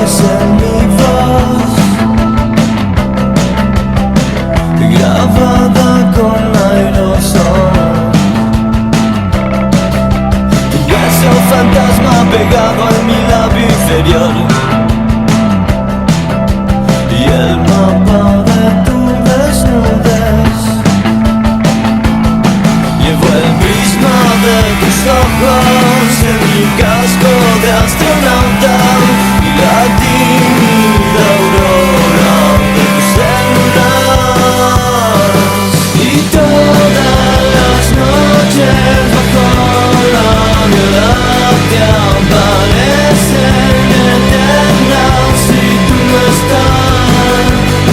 aparece mi voz, grabada con aerosol. Tu beso fantasma pegado en mi labio inferior, y el mapa de tu desnudez. Llevo el prisma de tus ojos en mi casco de astronauta, y la tímida aurora de tus células. Y todas las noches bajo la Vía Láctea parecen eternas si tú no estás.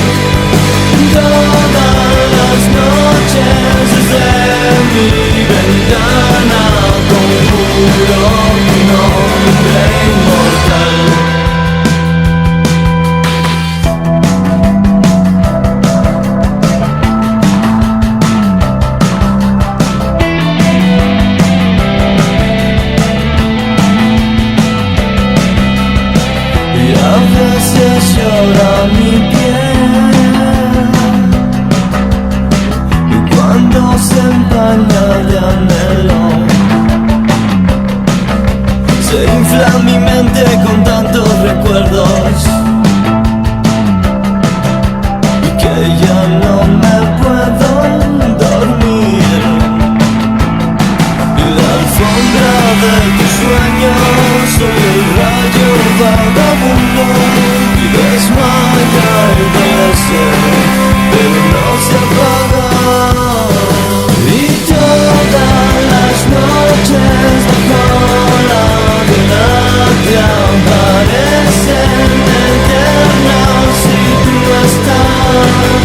Todas las noches desde mi ventana conjuro tu nombre inmortal. Y a veces llora mi piel cuando se empaña de anhelo. Se infla mi mente con tantos recuerdos y que ya no me puedo dormir. Y la alfombra de tus sueños soy el rayo vagabundo y desmaya y crece, pero no se apaga. Y todas las noches bajo la Vía Láctea parecen eternas si tú no estás.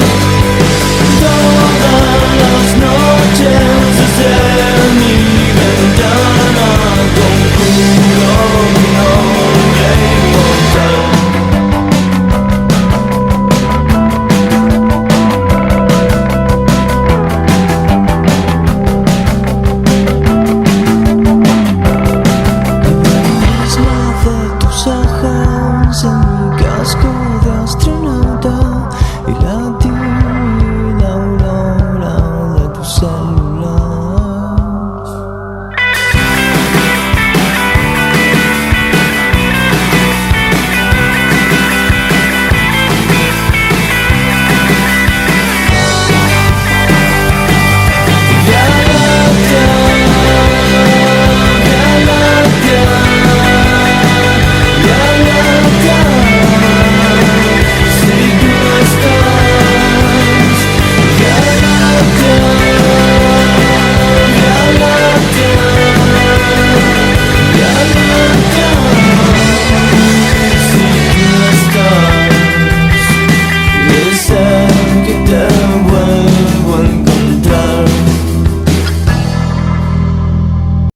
Todas las noches desde mi ventana conjuro mi nombre inmortal. De tus ojos en mi casco de astronauta.